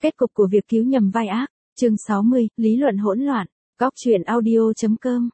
Kết cục của việc cứu nhầm vai ác. Chương 60, lý luận hỗn loạn. Góc truyện audio.com.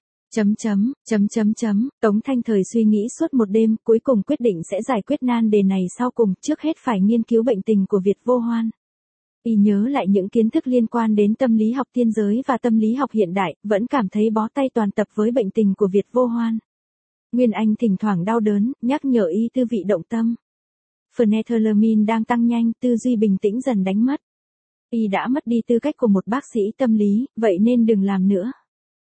Tống Thanh Thời suy nghĩ suốt một đêm, cuối cùng quyết định sẽ giải quyết nan đề này sau cùng, trước hết phải nghiên cứu bệnh tình của Việt Vô Hoan. Y nhớ lại những kiến thức liên quan đến tâm lý học tiên giới và tâm lý học hiện đại, vẫn cảm thấy bó tay toàn tập với bệnh tình của Việt Vô Hoan. Nguyên Anh thỉnh thoảng đau đớn, nhắc nhở y tư vị động tâm. Phenethylamine đang tăng nhanh, tư duy bình tĩnh dần đánh mất. Y đã mất đi tư cách của một bác sĩ tâm lý, vậy nên đừng làm nữa.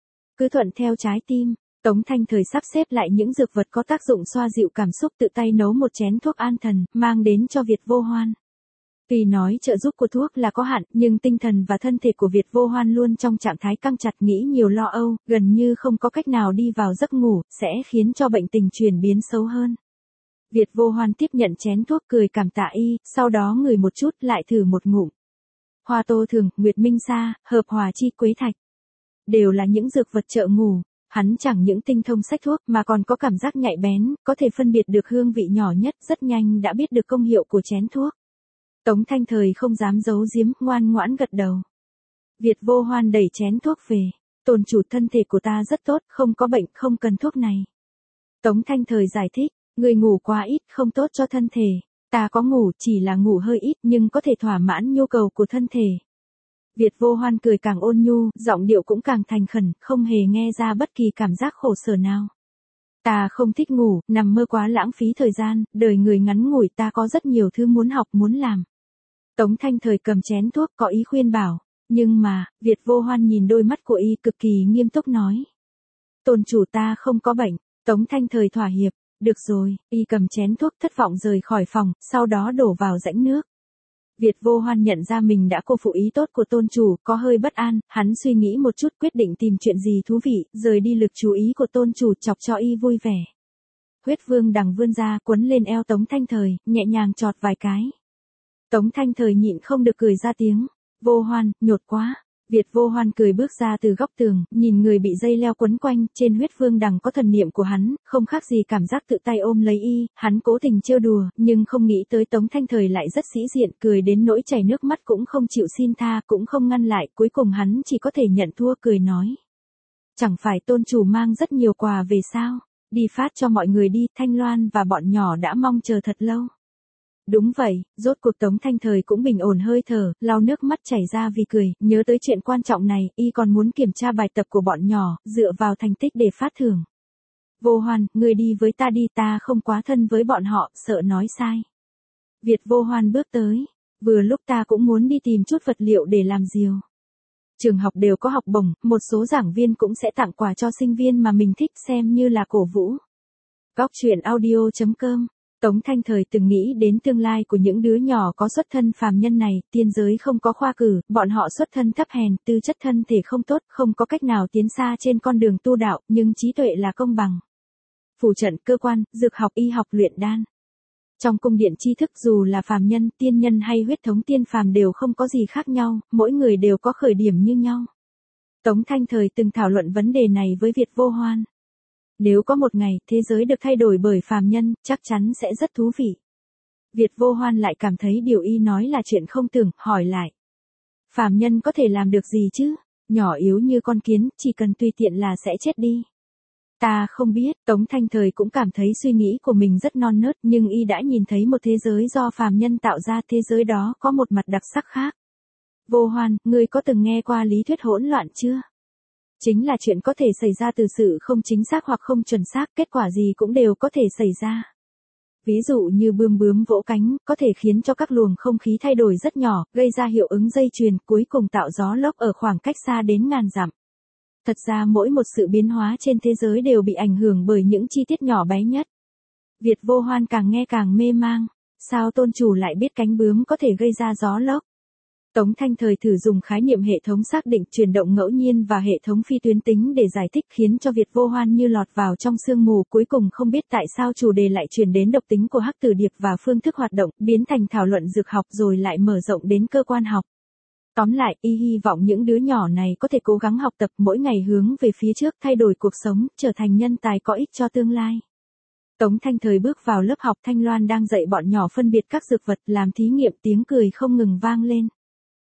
Cứ thuận theo trái tim. Tống Thanh Thời sắp xếp lại những dược vật có tác dụng xoa dịu cảm xúc, tự tay nấu một chén thuốc an thần, mang đến cho Việt Vô Hoan. Tuy nói trợ giúp của thuốc là có hạn, nhưng tinh thần và thân thể của Việt Vô Hoan luôn trong trạng thái căng chặt, nghĩ nhiều lo âu, gần như không có cách nào đi vào giấc ngủ, sẽ khiến cho bệnh tình chuyển biến xấu hơn. Việt Vô Hoan tiếp nhận chén thuốc, cười cảm tạ y, sau đó ngửi một chút, lại thử một ngụm. Hoa tô thường, nguyệt minh sa, hợp hòa chi, quế thạch. Đều là những dược vật trợ ngủ. Hắn chẳng những tinh thông sách thuốc mà còn có cảm giác nhạy bén, có thể phân biệt được hương vị nhỏ nhất, rất nhanh đã biết được công hiệu của chén thuốc. Tống Thanh Thời không dám giấu giếm, ngoan ngoãn gật đầu. Việt Vô Hoan đẩy chén thuốc về. Tôn chủ, thân thể của ta rất tốt, không có bệnh, không cần thuốc này. Tống Thanh Thời giải thích, người ngủ quá ít, không tốt cho thân thể. Ta có ngủ, chỉ là ngủ hơi ít nhưng có thể thỏa mãn nhu cầu của thân thể. Việt Vô Hoan cười càng ôn nhu, giọng điệu cũng càng thành khẩn, không hề nghe ra bất kỳ cảm giác khổ sở nào. Ta không thích ngủ, nằm mơ quá lãng phí thời gian, đời người ngắn ngủi, ta có rất nhiều thứ muốn học muốn làm. Tống Thanh Thời cầm chén thuốc, có ý khuyên bảo, nhưng mà, Việt Vô Hoan nhìn đôi mắt của y cực kỳ nghiêm túc nói. Tôn chủ, ta không có bệnh. Tống Thanh Thời thỏa hiệp, được rồi, y cầm chén thuốc thất vọng rời khỏi phòng, sau đó đổ vào rãnh nước. Việt Vô Hoan nhận ra mình đã cô phụ ý tốt của tôn chủ, có hơi bất an, hắn suy nghĩ một chút, quyết định tìm chuyện gì thú vị, rời đi lực chú ý của tôn chủ, chọc cho y vui vẻ. Huyết vương đằng vươn ra, quấn lên eo Tống Thanh Thời, nhẹ nhàng chọt vài cái. Tống Thanh Thời nhịn không được cười ra tiếng. Vô Hoan, nhột quá. Việt Vô Hoan cười bước ra từ góc tường, nhìn người bị dây leo quấn quanh, trên huyết vương đằng có thần niệm của hắn, không khác gì cảm giác tự tay ôm lấy y, hắn cố tình trêu đùa, nhưng không nghĩ tới Tống Thanh Thời lại rất sĩ diện, cười đến nỗi chảy nước mắt cũng không chịu xin tha, cũng không ngăn lại, cuối cùng hắn chỉ có thể nhận thua, cười nói. Chẳng phải tôn chủ mang rất nhiều quà về sao? Đi phát cho mọi người đi, Thanh Loan và bọn nhỏ đã mong chờ thật lâu. Đúng vậy, rốt cuộc Tống Thanh Thời cũng bình ổn hơi thở, lau nước mắt chảy ra vì cười, nhớ tới chuyện quan trọng này, y còn muốn kiểm tra bài tập của bọn nhỏ, dựa vào thành tích để phát thưởng. Vô Hoan, người đi với ta đi, ta không quá thân với bọn họ, sợ nói sai. Việt Vô Hoan bước tới, vừa lúc ta cũng muốn đi tìm chút vật liệu để làm diều. Trường học đều có học bổng, một số giảng viên cũng sẽ tặng quà cho sinh viên mà mình thích, xem như là cổ vũ. Góc truyện audio.com. Tống Thanh Thời từng nghĩ đến tương lai của những đứa nhỏ có xuất thân phàm nhân này, tiên giới không có khoa cử, bọn họ xuất thân thấp hèn, tư chất thân thể không tốt, không có cách nào tiến xa trên con đường tu đạo, nhưng trí tuệ là công bằng. Phủ trận, cơ quan, dược học, y học, luyện đan. Trong cung điện tri thức, dù là phàm nhân, tiên nhân hay huyết thống tiên phàm đều không có gì khác nhau, mỗi người đều có khởi điểm như nhau. Tống Thanh Thời từng thảo luận vấn đề này với Việt Vô Hoan. Nếu có một ngày, thế giới được thay đổi bởi phàm nhân, chắc chắn sẽ rất thú vị. Việt Vô Hoan lại cảm thấy điều y nói là chuyện không tưởng, hỏi lại. Phàm nhân có thể làm được gì chứ? Nhỏ yếu như con kiến, chỉ cần tùy tiện là sẽ chết đi. Ta không biết, Tống Thanh Thời cũng cảm thấy suy nghĩ của mình rất non nớt, nhưng y đã nhìn thấy một thế giới do phàm nhân tạo ra, thế giới đó có một mặt đặc sắc khác. Vô Hoan, ngươi có từng nghe qua lý thuyết hỗn loạn chưa? Chính là chuyện có thể xảy ra từ sự không chính xác hoặc không chuẩn xác, kết quả gì cũng đều có thể xảy ra. Ví dụ như bướm vỗ cánh, có thể khiến cho các luồng không khí thay đổi rất nhỏ, gây ra hiệu ứng dây chuyền, cuối cùng tạo gió lốc ở khoảng cách xa đến ngàn dặm. Thật ra mỗi một sự biến hóa trên thế giới đều bị ảnh hưởng bởi những chi tiết nhỏ bé nhất. Việt Vô Hoan càng nghe càng mê mang. Sao tôn chủ lại biết cánh bướm có thể gây ra gió lốc? Tống Thanh Thời thử dùng khái niệm hệ thống xác định, chuyển động ngẫu nhiên và hệ thống phi tuyến tính để giải thích, khiến cho Việt Vô Hoan như lọt vào trong sương mù, cuối cùng không biết tại sao chủ đề lại chuyển đến độc tính của hắc tử điệp và phương thức hoạt động, biến thành thảo luận dược học rồi lại mở rộng đến cơ quan học. Tóm lại, y hy vọng những đứa nhỏ này có thể cố gắng học tập, mỗi ngày hướng về phía trước, thay đổi cuộc sống, trở thành nhân tài có ích cho tương lai. Tống Thanh Thời bước vào lớp học, Thanh Loan đang dạy bọn nhỏ phân biệt các dược vật, làm thí nghiệm, tiếng cười không ngừng vang lên.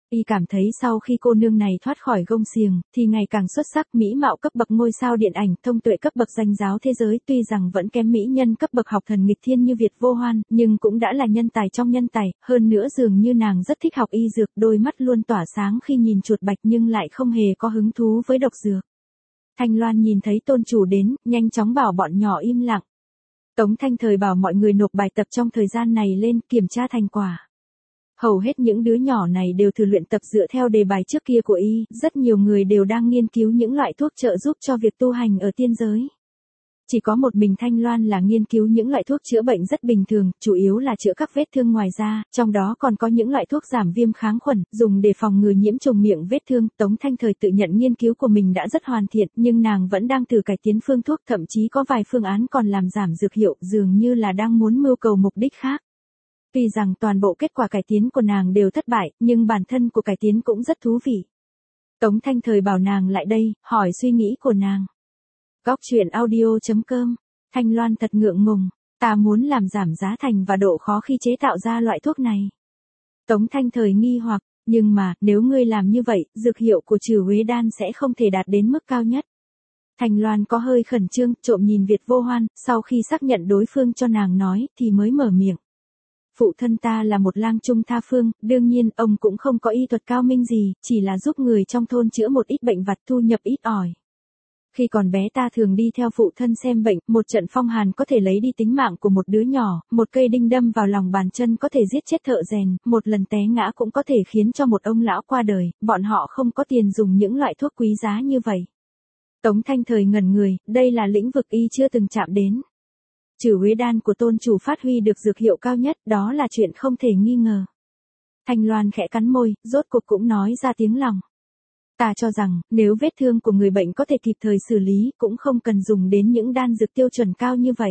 Y cảm thấy sau khi cô nương này thoát khỏi gông xiềng, thì ngày càng xuất sắc, mỹ mạo cấp bậc ngôi sao điện ảnh, thông tuệ cấp bậc danh giáo thế giới, tuy rằng vẫn kém mỹ nhân cấp bậc học thần nghịch thiên như Việt Vô Hoan, nhưng cũng đã là nhân tài trong nhân tài, hơn nữa dường như nàng rất thích học y dược, đôi mắt luôn tỏa sáng khi nhìn chuột bạch nhưng lại không hề có hứng thú với độc dược. Thanh Loan nhìn thấy tôn chủ đến, nhanh chóng bảo bọn nhỏ im lặng. Tống Thanh Thời bảo mọi người nộp bài tập trong thời gian này lên, kiểm tra thành quả. Hầu hết những đứa nhỏ này đều thử luyện tập dựa theo đề bài trước kia của y, rất nhiều người đều đang nghiên cứu những loại thuốc trợ giúp cho việc tu hành ở tiên giới. Chỉ có một mình Thanh Loan là nghiên cứu những loại thuốc chữa bệnh rất bình thường, chủ yếu là chữa các vết thương ngoài da, trong đó còn có những loại thuốc giảm viêm kháng khuẩn, dùng để phòng ngừa nhiễm trùng miệng vết thương. Tống Thanh Thời tự nhận nghiên cứu của mình đã rất hoàn thiện, nhưng nàng vẫn đang thử cải tiến phương thuốc, thậm chí có vài phương án còn làm giảm dược hiệu, dường như là đang muốn mưu cầu mục đích khác. Tuy rằng toàn bộ kết quả cải tiến của nàng đều thất bại, nhưng bản thân của cải tiến cũng rất thú vị. Tống Thanh Thời bảo nàng lại đây, hỏi suy nghĩ của nàng. Góc truyện audio.com. Thanh Loan thật ngượng ngùng, ta muốn làm giảm giá thành và độ khó khi chế tạo ra loại thuốc này. Tống Thanh Thời nghi hoặc, nhưng mà, nếu ngươi làm như vậy, dược hiệu của Trừ Huế Đan sẽ không thể đạt đến mức cao nhất. Thanh Loan có hơi khẩn trương, trộm nhìn Việt Vô Hoan, sau khi xác nhận đối phương cho nàng nói, thì mới mở miệng. Phụ thân ta là một lang trung tha phương, đương nhiên ông cũng không có y thuật cao minh gì, chỉ là giúp người trong thôn chữa một ít bệnh vặt, thu nhập ít ỏi. Khi còn bé ta thường đi theo phụ thân xem bệnh, một trận phong hàn có thể lấy đi tính mạng của một đứa nhỏ, một cây đinh đâm vào lòng bàn chân có thể giết chết thợ rèn, một lần té ngã cũng có thể khiến cho một ông lão qua đời, bọn họ không có tiền dùng những loại thuốc quý giá như vậy. Tống Thanh Thời ngẩn người, đây là lĩnh vực y chưa từng chạm đến. Trừ Huế Đan của tôn chủ phát huy được dược hiệu cao nhất, đó là chuyện không thể nghi ngờ. Thanh Loan khẽ cắn môi, rốt cuộc cũng nói ra tiếng lòng. Ta cho rằng, nếu vết thương của người bệnh có thể kịp thời xử lý, cũng không cần dùng đến những đan dược tiêu chuẩn cao như vậy.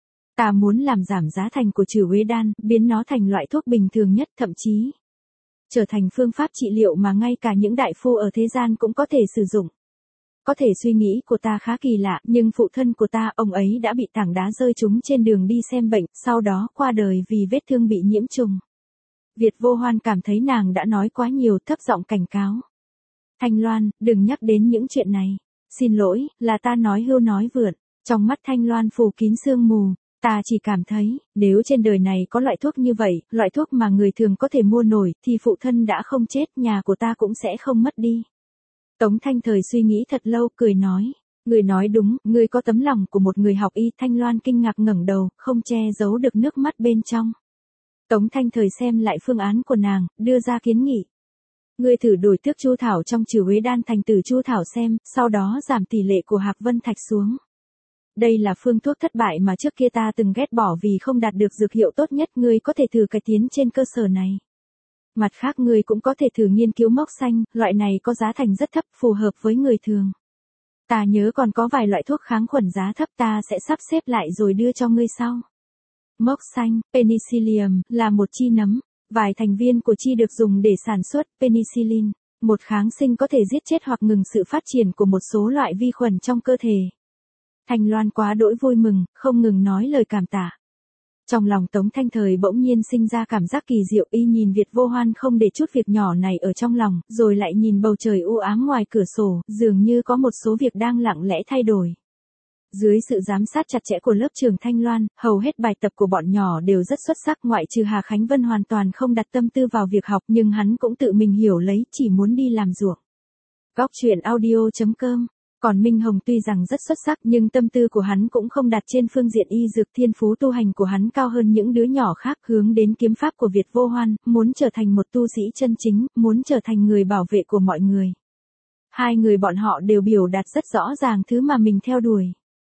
Ta muốn làm giảm giá thành của Trừ Huế Đan, biến nó thành loại thuốc bình thường nhất, thậm chí trở thành phương pháp trị liệu mà ngay cả những đại phu ở thế gian cũng có thể sử dụng. Có thể suy nghĩ của ta khá kỳ lạ, nhưng phụ thân của ta, ông ấy đã bị tảng đá rơi trúng trên đường đi xem bệnh, sau đó qua đời vì vết thương bị nhiễm trùng. Việt Vô Hoan cảm thấy nàng đã nói quá nhiều, thấp giọng cảnh cáo. Thanh Loan, đừng nhắc đến những chuyện này. Xin lỗi, là ta nói hưu nói vượn. Trong mắt Thanh Loan phủ kín sương mù. Ta chỉ cảm thấy, nếu trên đời này có loại thuốc như vậy, loại thuốc mà người thường có thể mua nổi, thì phụ thân đã không chết, nhà của ta cũng sẽ không mất đi. Tống Thanh Thời suy nghĩ thật lâu, cười nói. Người nói đúng, người có tấm lòng của một người học y. Thanh Loan kinh ngạc ngẩng đầu, không che giấu được nước mắt bên trong. Tống Thanh Thời xem lại phương án của nàng, đưa ra kiến nghị. Ngươi thử đổi tước Chu Thảo trong Trừ Huế Đan thành Tử Chu Thảo xem, sau đó giảm tỷ lệ của Hạc Vân Thạch xuống. Đây là phương thuốc thất bại mà trước kia ta từng ghét bỏ vì không đạt được dược hiệu tốt nhất, ngươi có thể thử cải tiến trên cơ sở này. Mặt khác ngươi cũng có thể thử nghiên cứu mốc xanh, loại này có giá thành rất thấp, phù hợp với người thường. Ta nhớ còn có vài loại thuốc kháng khuẩn giá thấp, ta sẽ sắp xếp lại rồi đưa cho ngươi sau. Mốc xanh, penicillium, là một chi nấm. Vài thành viên của chi được dùng để sản xuất penicillin, một kháng sinh có thể giết chết hoặc ngừng sự phát triển của một số loại vi khuẩn trong cơ thể. Thanh Loan quá đỗi vui mừng, không ngừng nói lời cảm tạ. Trong lòng Tống Thanh Thời bỗng nhiên sinh ra cảm giác kỳ diệu, y nhìn Việt Vô Hoan không để chút việc nhỏ này ở trong lòng, rồi lại nhìn bầu trời u ám ngoài cửa sổ, dường như có một số việc đang lặng lẽ thay đổi. Dưới sự giám sát chặt chẽ của lớp trưởng Thanh Loan, hầu hết bài tập của bọn nhỏ đều rất xuất sắc, ngoại trừ Hà Khánh Vân hoàn toàn không đặt tâm tư vào việc học, nhưng hắn cũng tự mình hiểu lấy, chỉ muốn đi làm ruộng. Góc truyện audio.com. Còn Minh Hồng tuy rằng rất xuất sắc nhưng tâm tư của hắn cũng không đặt trên phương diện y dược, thiên phú tu hành của hắn cao hơn những đứa nhỏ khác, hướng đến kiếm pháp của Việt Vô Hoan, muốn trở thành một tu sĩ chân chính, muốn trở thành người bảo vệ của mọi người. Hai người bọn họ đều biểu đạt rất rõ ràng thứ mà mình theo đuổi.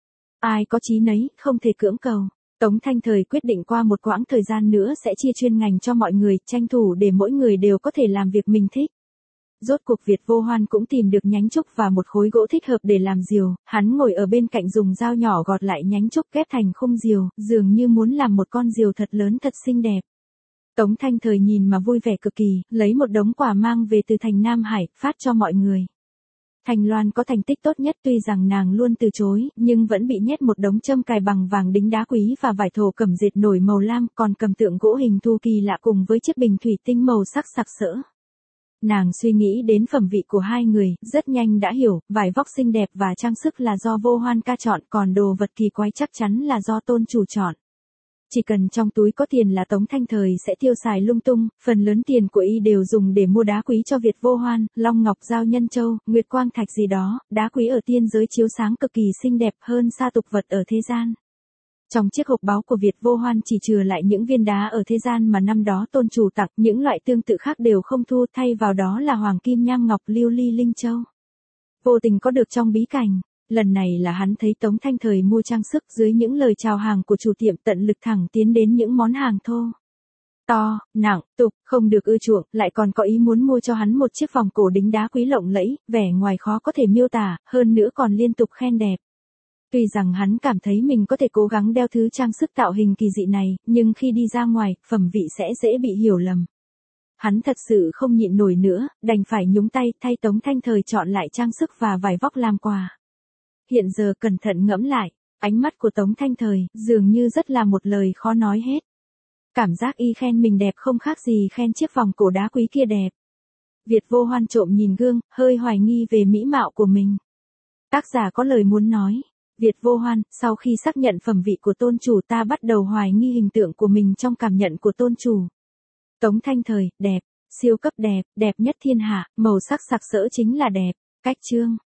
Ai có chí nấy, không thể cưỡng cầu. Tống Thanh Thời quyết định qua một quãng thời gian nữa sẽ chia chuyên ngành cho mọi người, tranh thủ để mỗi người đều có thể làm việc mình thích. Rốt cuộc Việt Vô Hoan cũng tìm được nhánh trúc và một khối gỗ thích hợp để làm diều, hắn ngồi ở bên cạnh dùng dao nhỏ gọt lại nhánh trúc ghép thành khung diều, dường như muốn làm một con diều thật lớn thật xinh đẹp. Tống Thanh Thời nhìn mà vui vẻ cực kỳ, lấy một đống quà mang về từ thành Nam Hải, phát cho mọi người. Thanh Loan có thành tích tốt nhất, tuy rằng nàng luôn từ chối, nhưng vẫn bị nhét một đống châm cài bằng vàng đính đá quý và vải thổ cẩm dệt nổi màu lam, còn cầm tượng gỗ hình thù kỳ lạ cùng với chiếc bình thủy tinh màu sắc sặc sỡ. Nàng suy nghĩ đến phẩm vị của hai người, rất nhanh đã hiểu, vải vóc xinh đẹp và trang sức là do Vô Hoan ca chọn, còn đồ vật kỳ quái chắc chắn là do tôn chủ chọn. Chỉ cần trong túi có tiền là Tống Thanh Thời sẽ tiêu xài lung tung, phần lớn tiền của y đều dùng để mua đá quý cho Việt Vô Hoan, long ngọc giao nhân châu, nguyệt quang thạch gì đó, đá quý ở tiên giới chiếu sáng cực kỳ xinh đẹp hơn xa tục vật ở thế gian. Trong chiếc hộp báu của Việt Vô Hoan chỉ chừa lại những viên đá ở thế gian mà năm đó tôn chủ tặng, những loại tương tự khác đều không thu, thay vào đó là hoàng kim nham ngọc lưu ly linh châu. Vô tình có được trong bí cảnh. Lần này là hắn thấy Tống Thanh Thời mua trang sức dưới những lời chào hàng của chủ tiệm tận lực thẳng tiến đến những món hàng thô. To, nặng, tục, không được ưa chuộng, lại còn có ý muốn mua cho hắn một chiếc vòng cổ đính đá quý lộng lẫy, vẻ ngoài khó có thể miêu tả, hơn nữa còn liên tục khen đẹp. Tuy rằng hắn cảm thấy mình có thể cố gắng đeo thứ trang sức tạo hình kỳ dị này, nhưng khi đi ra ngoài, phẩm vị sẽ dễ bị hiểu lầm. Hắn thật sự không nhịn nổi nữa, đành phải nhúng tay thay Tống Thanh Thời chọn lại trang sức và vải vóc làm quà. Hiện giờ cẩn thận ngẫm lại, ánh mắt của Tống Thanh Thời dường như rất là một lời khó nói hết. Cảm giác y khen mình đẹp không khác gì khen chiếc vòng cổ đá quý kia đẹp. Việt Vô Hoan trộm nhìn gương, hơi hoài nghi về mỹ mạo của mình. Tác giả có lời muốn nói. Việt Vô Hoan, sau khi xác nhận phẩm vị của tôn chủ ta bắt đầu hoài nghi hình tượng của mình trong cảm nhận của tôn chủ. Tống Thanh Thời, đẹp, siêu cấp đẹp, đẹp nhất thiên hạ, màu sắc sặc sỡ chính là đẹp. Cách chương